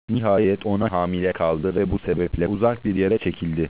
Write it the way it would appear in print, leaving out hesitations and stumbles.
Nihayet ona hamile kaldı ve bu sebeple uzak bir yere çekildi.